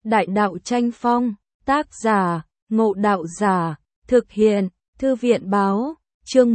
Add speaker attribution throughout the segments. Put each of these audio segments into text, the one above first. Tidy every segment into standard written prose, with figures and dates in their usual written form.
Speaker 1: Đại đạo tranh phong, tác giả, Ngộ Đạo Giả, thực hiện, Thư viện báo, chương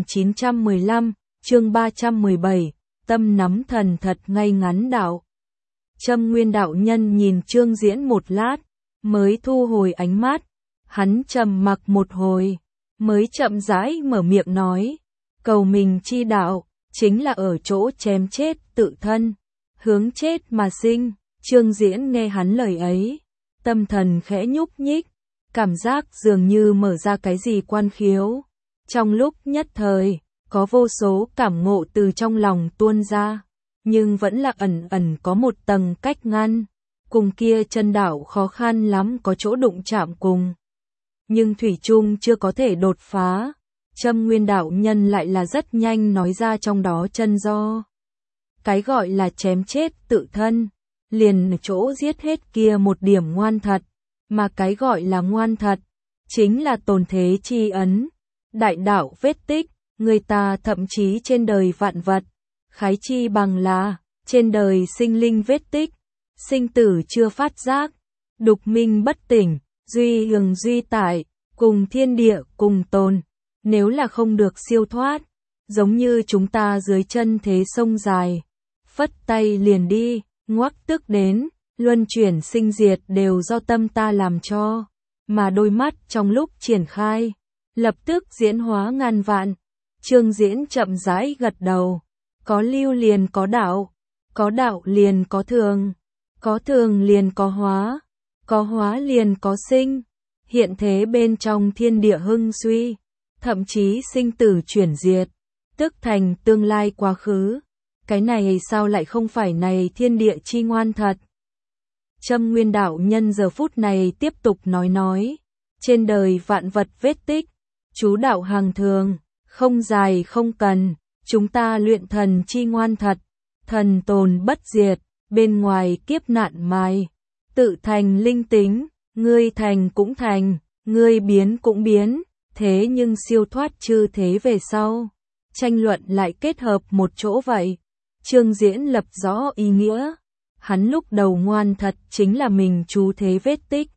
Speaker 1: 1915, chương 317, tâm nắm thần thật ngay ngắn đạo. Châm Nguyên đạo nhân nhìn Trương Diễn một lát, mới thu hồi ánh mắt, hắn trầm mặc một hồi, mới chậm rãi mở miệng nói, cầu mình chi đạo, chính là ở chỗ chém chết tự thân, hướng chết mà sinh. Trương Diễn nghe hắn lời ấy, tâm thần khẽ nhúc nhích, cảm giác dường như mở ra cái gì quan khiếu. Trong lúc nhất thời, có vô số cảm ngộ từ trong lòng tuôn ra, nhưng vẫn là ẩn ẩn có một tầng cách ngăn, cùng kia chân đạo khó khăn lắm có chỗ đụng chạm cùng. Nhưng thủy chung chưa có thể đột phá, Châm Nguyên đạo nhân lại là rất nhanh nói ra trong đó chân do. Cái gọi là chém chết tự thân, liền chỗ giết hết kia một điểm ngoan thật, mà cái gọi là ngoan thật, chính là tồn thế chi ấn, đại đạo vết tích, người ta thậm chí trên đời vạn vật, khái chi bằng là, trên đời sinh linh vết tích, sinh tử chưa phát giác, đục minh bất tỉnh, duy hường duy tại, cùng thiên địa cùng tồn, nếu là không được siêu thoát, giống như chúng ta dưới chân thế sông dài, phất tay liền đi. Ngoắc tức đến, luân chuyển sinh diệt đều do tâm ta làm cho, mà đôi mắt trong lúc triển khai, lập tức diễn hóa ngàn vạn. Trương Diễn chậm rãi gật đầu, có lưu liền có đạo liền có thường liền có hóa liền có sinh, hiện thế bên trong thiên địa hưng suy, thậm chí sinh tử chuyển diệt, tức thành tương lai quá khứ. Cái này sao lại không phải này thiên địa chi ngoan thật? Châm Nguyên đạo nhân giờ phút này tiếp tục nói, trên đời vạn vật vết tích, chú đạo hàng thường, không dài không cần, chúng ta luyện thần chi ngoan thật, thần tồn bất diệt, bên ngoài kiếp nạn mai, tự thành linh tính, ngươi thành cũng thành, ngươi biến cũng biến, thế nhưng siêu thoát chư thế về sau, tranh luận lại kết hợp một chỗ vậy. Trương Diễn lập rõ ý nghĩa, hắn lúc đầu ngoan thật chính là mình chú thế vết tích.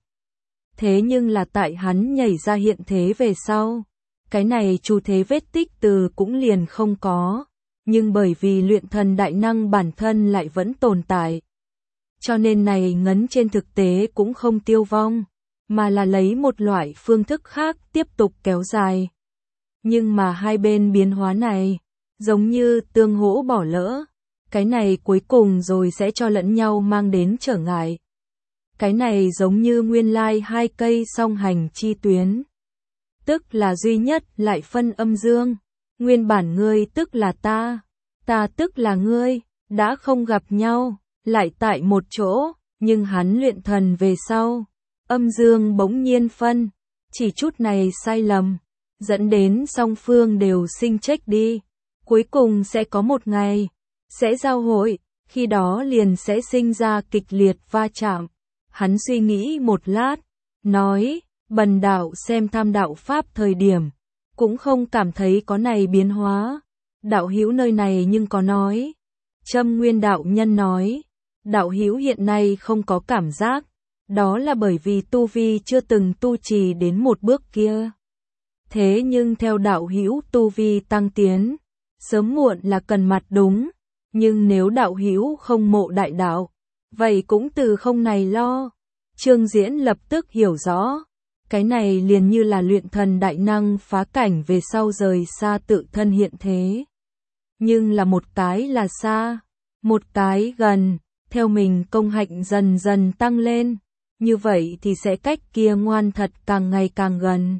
Speaker 1: Thế nhưng là tại hắn nhảy ra hiện thế về sau, cái này chú thế vết tích từ cũng liền không có, nhưng bởi vì luyện thần đại năng bản thân lại vẫn tồn tại. Cho nên này ngấn trên thực tế cũng không tiêu vong, mà là lấy một loại phương thức khác tiếp tục kéo dài. Nhưng mà hai bên biến hóa này, giống như tương hỗ bỏ lỡ. Cái này cuối cùng rồi sẽ cho lẫn nhau mang đến trở ngại. Cái này giống như nguyên lai hai cây song hành chi tuyến. Tức là duy nhất lại phân âm dương. Nguyên bản ngươi tức là ta tức là ngươi, đã không gặp nhau, lại tại một chỗ, nhưng hắn luyện thần về sau. Âm dương bỗng nhiên phân, chỉ chút này sai lầm, dẫn đến song phương đều sinh trách đi. Cuối cùng sẽ có một ngày sẽ giao hội, khi đó liền sẽ sinh ra kịch liệt va chạm. Hắn suy nghĩ một lát, nói, bần đạo xem tham đạo pháp thời điểm, cũng không cảm thấy có này biến hóa. Đạo hữu nơi này nhưng có nói. Châm Nguyên đạo nhân nói, đạo hữu hiện nay không có cảm giác, đó là bởi vì tu vi chưa từng tu trì đến một bước kia. Thế nhưng theo đạo hữu tu vi tăng tiến, sớm muộn là cần mặt đúng. Nhưng nếu đạo hữu không mộ đại đạo, vậy cũng từ không này lo. Trương Diễn lập tức hiểu rõ, cái này liền như là luyện thần đại năng phá cảnh về sau rời xa tự thân hiện thế. Nhưng là một cái là xa, một cái gần, theo mình công hạnh dần dần tăng lên, như vậy thì sẽ cách kia ngoan thật càng ngày càng gần.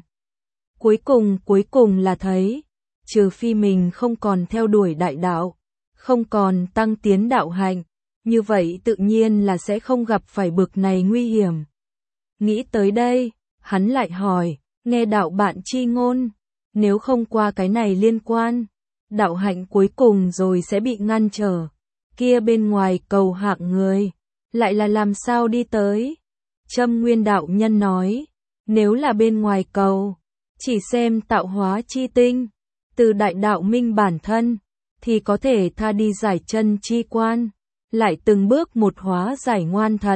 Speaker 1: Cuối cùng là thấy, trừ phi mình không còn theo đuổi đại đạo, không còn tăng tiến đạo hạnh, như vậy tự nhiên là sẽ không gặp phải bực này nguy hiểm. Nghĩ tới đây, hắn lại hỏi, nghe đạo bạn chi ngôn, nếu không qua cái này liên quan, đạo hạnh cuối cùng rồi sẽ bị ngăn trở, kia bên ngoài cầu hạng người, lại là làm sao đi tới? Châm Nguyên đạo nhân nói, nếu là bên ngoài cầu, chỉ xem tạo hóa chi tinh, từ đại đạo minh bản thân, thì có thể tha đi giải chân chi quan, lại từng bước một hóa giải ngoan thật,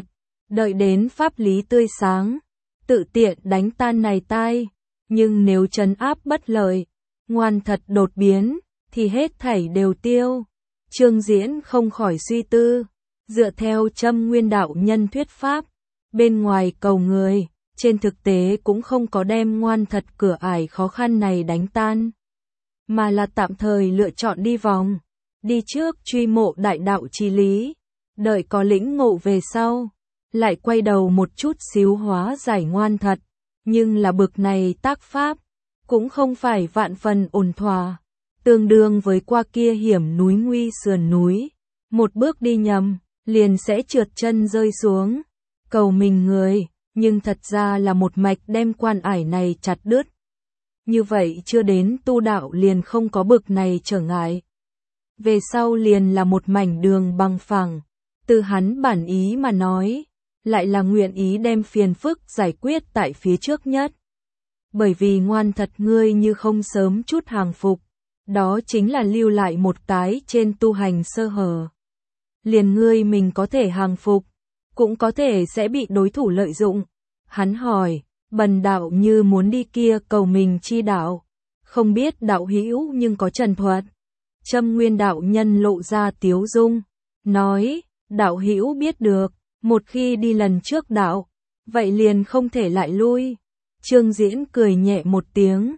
Speaker 1: đợi đến pháp lý tươi sáng, tự tiện đánh tan này tai, nhưng nếu trấn áp bất lợi, ngoan thật đột biến, thì hết thảy đều tiêu. Trương Diễn không khỏi suy tư, dựa theo Châm Nguyên đạo nhân thuyết pháp, bên ngoài cầu người, trên thực tế cũng không có đem ngoan thật cửa ải khó khăn này đánh tan, mà là tạm thời lựa chọn đi vòng, đi trước truy mộ đại đạo chí lý, đợi có lĩnh ngộ về sau, lại quay đầu một chút xíu hóa giải ngoan thật, nhưng là bực này tác pháp, cũng không phải vạn phần ổn thỏa, tương đương với qua kia hiểm núi nguy sườn núi, một bước đi nhầm, liền sẽ trượt chân rơi xuống, cầu mình người, nhưng thật ra là một mạch đem quan ải này chặt đứt. Như vậy chưa đến tu đạo liền không có bực này trở ngại. Về sau liền là một mảnh đường bằng phẳng, từ hắn bản ý mà nói, lại là nguyện ý đem phiền phức giải quyết tại phía trước nhất. Bởi vì ngoan thật ngươi như không sớm chút hàng phục, đó chính là lưu lại một cái trên tu hành sơ hở. Liền ngươi mình có thể hàng phục, cũng có thể sẽ bị đối thủ lợi dụng. Hắn hỏi, bần đạo như muốn đi kia cầu mình chi đạo, không biết đạo hữu nhưng có trần thuật. Châm Nguyên đạo nhân lộ ra tiếu dung, nói, đạo hữu biết được, một khi đi lần trước đạo, vậy liền không thể lại lui. Trương Diễn cười nhẹ một tiếng,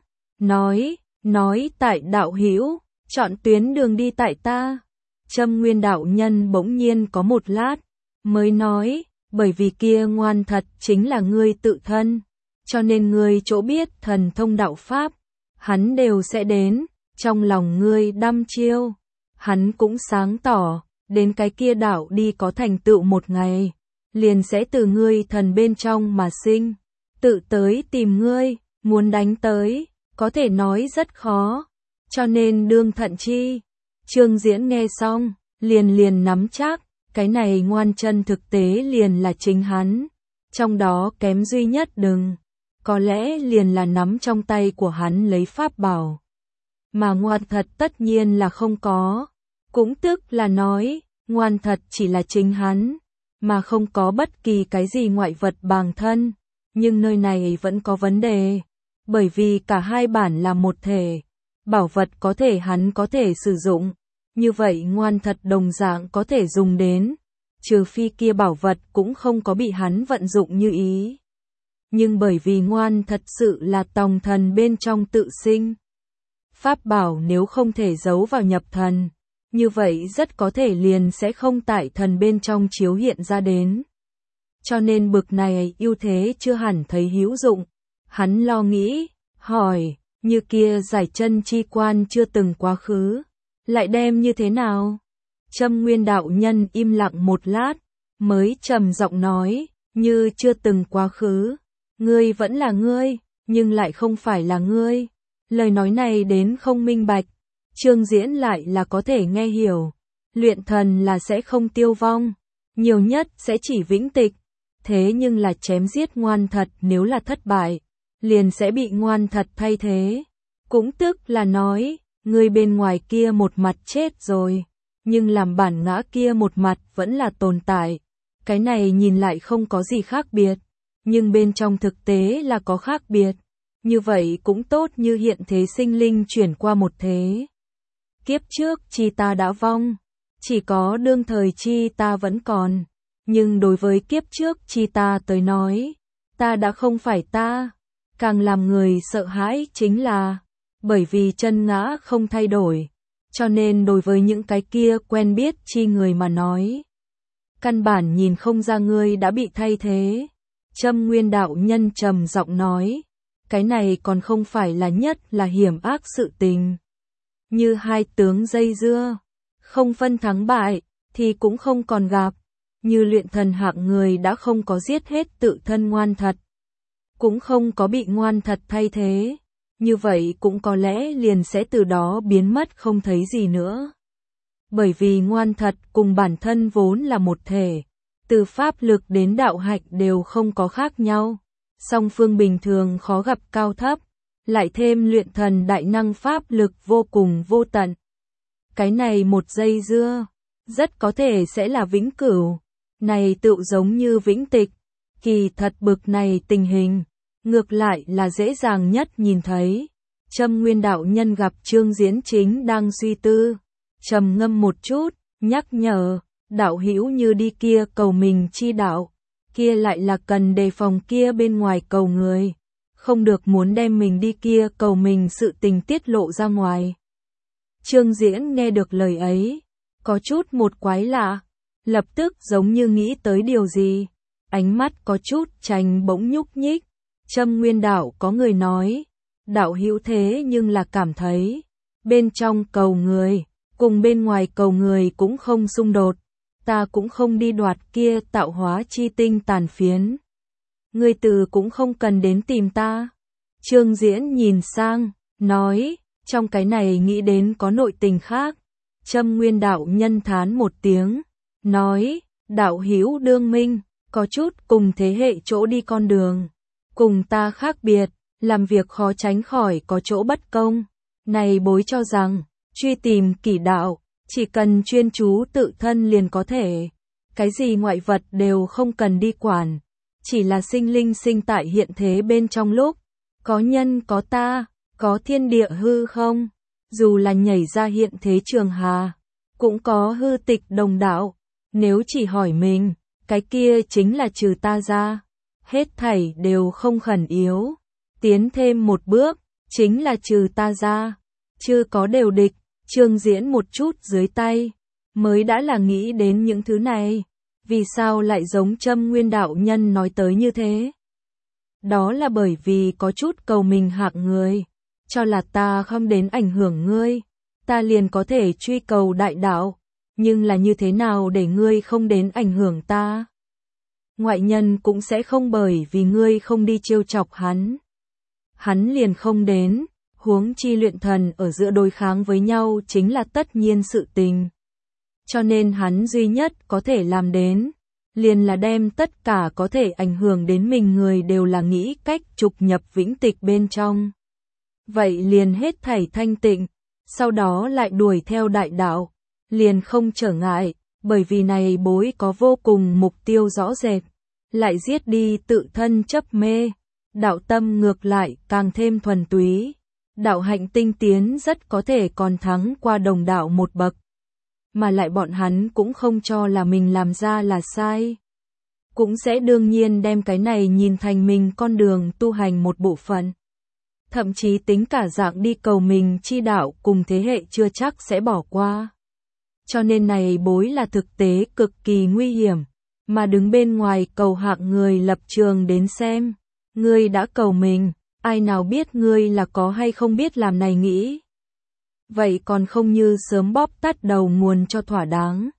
Speaker 1: nói tại đạo hữu, chọn tuyến đường đi tại ta. Châm Nguyên đạo nhân bỗng nhiên có một lát, mới nói, bởi vì kia ngoan thật chính là ngươi tự thân, cho nên ngươi chỗ biết thần thông đạo pháp, hắn đều sẽ đến, trong lòng ngươi đăm chiêu, hắn cũng sáng tỏ, đến cái kia đạo đi có thành tựu một ngày, liền sẽ từ ngươi thần bên trong mà sinh, tự tới tìm ngươi, muốn đánh tới, có thể nói rất khó, cho nên đương thận chi. Trương Diễn nghe xong, liền nắm chắc, cái này ngoan chân thực tế liền là chính hắn, trong đó kém duy nhất đừng, có lẽ liền là nắm trong tay của hắn lấy pháp bảo. Mà ngoan thật tất nhiên là không có, cũng tức là nói, ngoan thật chỉ là chính hắn, mà không có bất kỳ cái gì ngoại vật bằng thân, nhưng nơi này vẫn có vấn đề, bởi vì cả hai bản là một thể, bảo vật có thể hắn có thể sử dụng, như vậy ngoan thật đồng dạng có thể dùng đến, trừ phi kia bảo vật cũng không có bị hắn vận dụng như ý. Nhưng bởi vì ngoan thật sự là tòng thần bên trong tự sinh, pháp bảo nếu không thể giấu vào nhập thần, như vậy rất có thể liền sẽ không tại thần bên trong chiếu hiện ra đến. Cho nên bực này ưu thế chưa hẳn thấy hữu dụng. Hắn lo nghĩ, hỏi, như kia giải chân chi quan chưa từng quá khứ, lại đem như thế nào? Châm Nguyên đạo nhân im lặng một lát, mới trầm giọng nói, như chưa từng quá khứ, ngươi vẫn là ngươi, nhưng lại không phải là ngươi. Lời nói này đến không minh bạch, Trương Diễn lại là có thể nghe hiểu, luyện thần là sẽ không tiêu vong, nhiều nhất sẽ chỉ vĩnh tịch, thế nhưng là chém giết ngoan thật nếu là thất bại, liền sẽ bị ngoan thật thay thế, cũng tức là nói, người bên ngoài kia một mặt chết rồi, nhưng làm bản ngã kia một mặt vẫn là tồn tại, cái này nhìn lại không có gì khác biệt, nhưng bên trong thực tế là có khác biệt. Như vậy cũng tốt như hiện thế sinh linh chuyển qua một thế. Kiếp trước chi ta đã vong, chỉ có đương thời chi ta vẫn còn, nhưng đối với kiếp trước chi ta tới nói, ta đã không phải ta, càng làm người sợ hãi chính là, bởi vì chân ngã không thay đổi, cho nên đối với những cái kia quen biết chi người mà nói, căn bản nhìn không ra ngươi đã bị thay thế. Châm Nguyên đạo nhân trầm giọng nói, cái này còn không phải là nhất là hiểm ác sự tình. Như hai tướng dây dưa, không phân thắng bại, thì cũng không còn gặp. Như luyện thần hạng người đã không có giết hết tự thân ngoan thật, cũng không có bị ngoan thật thay thế. Như vậy cũng có lẽ liền sẽ từ đó biến mất không thấy gì nữa. Bởi vì ngoan thật cùng bản thân vốn là một thể, từ pháp lực đến đạo hạnh đều không có khác nhau. Song phương bình thường khó gặp cao thấp, lại thêm luyện thần đại năng pháp lực vô cùng vô tận. Cái này một dây dưa, rất có thể sẽ là vĩnh cửu. này tựu giống như vĩnh tịch, kỳ thật bực này tình hình, ngược lại là dễ dàng nhất nhìn thấy. Châm Nguyên đạo nhân gặp Trương Diễn chính đang suy tư, trầm ngâm một chút, nhắc nhở, đạo hữu như đi kia cầu mình chi đạo, kia lại là cần đề phòng kia bên ngoài cầu người, không được muốn đem mình đi kia cầu mình sự tình tiết lộ ra ngoài. Trương Diễn nghe được lời ấy, có chút một quái lạ, lập tức giống như nghĩ tới điều gì, ánh mắt có chút trành bỗng nhúc nhích. Châm Nguyên đạo có người nói, đạo hữu thế nhưng là cảm thấy, bên trong cầu người, cùng bên ngoài cầu người cũng không xung đột, ta cũng không đi đoạt kia tạo hóa chi tinh tàn phiến. Ngươi từ cũng không cần đến tìm ta. Trương Diễn nhìn sang, nói, trong cái này nghĩ đến có nội tình khác. Châm Nguyên đạo nhân thán một tiếng, nói, đạo hữu đương minh, có chút cùng thế hệ chỗ đi con đường, cùng ta khác biệt, làm việc khó tránh khỏi có chỗ bất công. Này bối cho rằng, truy tìm kỷ đạo, chỉ cần chuyên chú tự thân liền có thể, cái gì ngoại vật đều không cần đi quản, chỉ là sinh linh sinh tại hiện thế bên trong lúc, có nhân có ta, có thiên địa hư không, dù là nhảy ra hiện thế trường hà, cũng có hư tịch đồng đạo, nếu chỉ hỏi mình, cái kia chính là trừ ta ra, hết thảy đều không khẩn yếu, tiến thêm một bước, chính là trừ ta ra, chưa có đều địch. Trương Diễn một chút dưới tay, mới đã là nghĩ đến những thứ này, vì sao lại giống Châm Nguyên đạo nhân nói tới như thế? Đó là bởi vì có chút cầu mình hạng người, cho là ta không đến ảnh hưởng ngươi, ta liền có thể truy cầu đại đạo, nhưng là như thế nào để ngươi không đến ảnh hưởng ta? Ngoại nhân cũng sẽ không bởi vì ngươi không đi trêu chọc hắn liền không đến. Huống chi luyện thần ở giữa đối kháng với nhau chính là tất nhiên sự tình. Cho nên hắn duy nhất có thể làm đến, liền là đem tất cả có thể ảnh hưởng đến mình người đều là nghĩ cách trục nhập vĩnh tịch bên trong. Vậy liền hết thảy thanh tịnh, sau đó lại đuổi theo đại đạo, liền không trở ngại, bởi vì này bối có vô cùng mục tiêu rõ rệt, lại giết đi tự thân chấp mê, đạo tâm ngược lại càng thêm thuần túy. Đạo hạnh tinh tiến rất có thể còn thắng qua đồng đạo một bậc. Mà lại bọn hắn cũng không cho là mình làm ra là sai. Cũng sẽ đương nhiên đem cái này nhìn thành mình con đường tu hành một bộ phận. Thậm chí tính cả dạng đi cầu mình chi đạo cùng thế hệ chưa chắc sẽ bỏ qua. Cho nên này bối là thực tế cực kỳ nguy hiểm. Mà đứng bên ngoài cầu hạng người lập trường đến xem. Ngươi đã cầu mình. Ai nào biết ngươi là có hay không biết làm này nghĩ. Vậy còn không như sớm bóp tắt đầu nguồn cho thỏa đáng.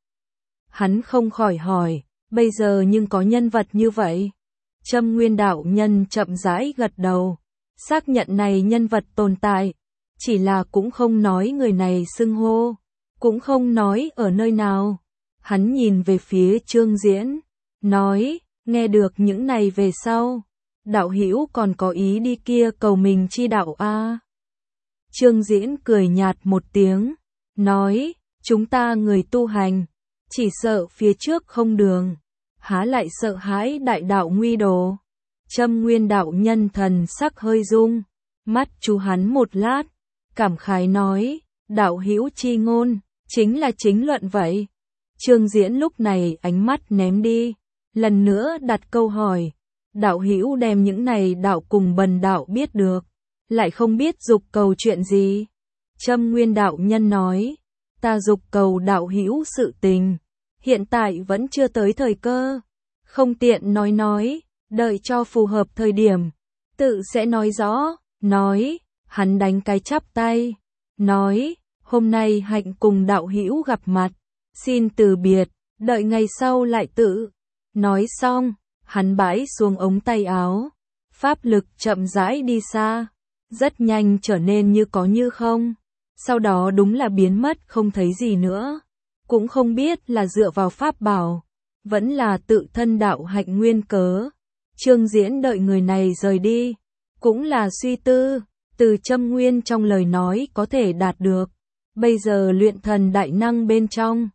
Speaker 1: Hắn không khỏi hỏi, bây giờ nhưng có nhân vật như vậy. Châm Nguyên đạo nhân chậm rãi gật đầu, xác nhận này nhân vật tồn tại, chỉ là cũng không nói người này xưng hô, cũng không nói ở nơi nào. Hắn nhìn về phía Trương Diễn, nói, nghe được những này về sau. Đạo hữu còn có ý đi kia cầu mình chi đạo a? Trương Diễn cười nhạt một tiếng, nói, chúng ta người tu hành, chỉ sợ phía trước không đường, há lại sợ hãi đại đạo nguy đồ. Châm Nguyên đạo nhân thần sắc hơi rung, mắt chú hắn một lát, cảm khái nói, đạo hữu chi ngôn, chính là chính luận vậy. Trương Diễn lúc này ánh mắt ném đi, lần nữa đặt câu hỏi. Đạo hữu đem những này đạo cùng bần đạo biết được, lại không biết dục cầu chuyện gì. Châm Nguyên đạo nhân nói, ta dục cầu đạo hữu sự tình, hiện tại vẫn chưa tới thời cơ, không tiện nói, đợi cho phù hợp thời điểm, tự sẽ nói rõ. Nói, hắn đánh cái chắp tay, nói, hôm nay hạnh cùng đạo hữu gặp mặt, xin từ biệt, đợi ngày sau lại tự. Nói xong, hắn bãi xuống ống tay áo, pháp lực chậm rãi đi xa, rất nhanh trở nên như có như không, sau đó đúng là biến mất không thấy gì nữa, cũng không biết là dựa vào pháp bảo, vẫn là tự thân đạo hạnh nguyên cớ. Trương Diễn đợi người này rời đi, cũng là suy tư, từ Châm Nguyên trong lời nói có thể đạt được, bây giờ luyện thần đại năng bên trong,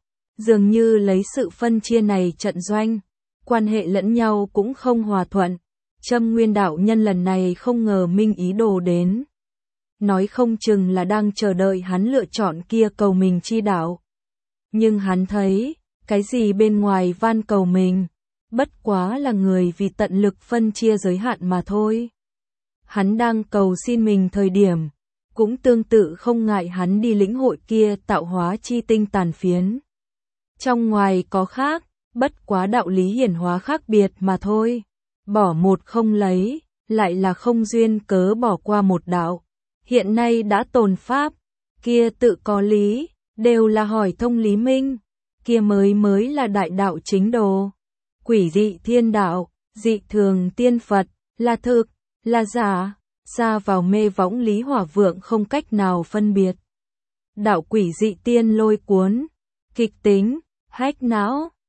Speaker 1: Dường như lấy sự phân chia này trận doanh, quan hệ lẫn nhau cũng không hòa thuận. Châm Nguyên đạo nhân lần này không ngờ Minh ý đồ đến. Nói không chừng là đang chờ đợi hắn lựa chọn kia cầu mình chi đạo. Nhưng hắn thấy, cái gì bên ngoài van cầu mình, bất quá là người vì tận lực phân chia giới hạn mà thôi. Hắn đang cầu xin mình thời điểm, cũng tương tự không ngại hắn đi lĩnh hội kia tạo hóa chi tinh tàn phiến. Trong ngoài có khác, bất quá đạo lý hiển hóa khác biệt mà thôi. Bỏ một không lấy, lại là không duyên cớ bỏ qua một đạo. Hiện nay đã tồn pháp, kia tự có lý, đều là hỏi thông lý minh, kia mới là đại đạo chính đồ. Quỷ dị thiên đạo, dị thường tiên Phật, là thực, là giả, xa vào mê võng lý hỏa vượng không cách nào phân biệt. Đạo quỷ dị tiên lôi cuốn, kịch tính, hách não,